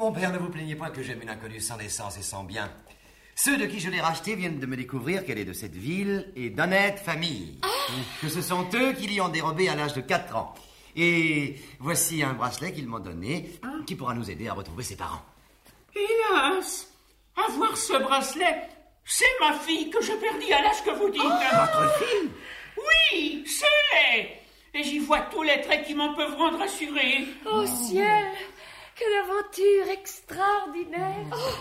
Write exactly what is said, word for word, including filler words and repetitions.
Mon père, ne vous plaignez point que j'aime une inconnue sans naissance et sans bien. Ceux de qui je l'ai racheté viennent de me découvrir qu'elle est de cette ville et d'honnête famille. Ah. Que ce sont eux qui l'y ont dérobée à l'âge de quatre ans. Et voici un bracelet qu'ils m'ont donné, hein, qui pourra nous aider à retrouver ses parents. Hélas, avoir ce bracelet, c'est ma fille que je perdis à l'âge que vous dites. Oh, votre fille? Oui, c'est. Et j'y vois tous les traits qui m'en peuvent rendre assuré. Oh ciel, quelle aventure extraordinaire. Oh,